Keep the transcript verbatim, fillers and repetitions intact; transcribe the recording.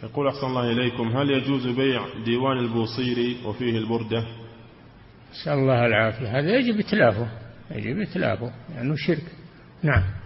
يقول أحسن الله إليكم، هل يجوز بيع ديوان البوصيري وفيه البردة؟ نسأل الله العافية. هذا يجب إتلافه، يجب إتلافه لأنه يعني شرك. نعم.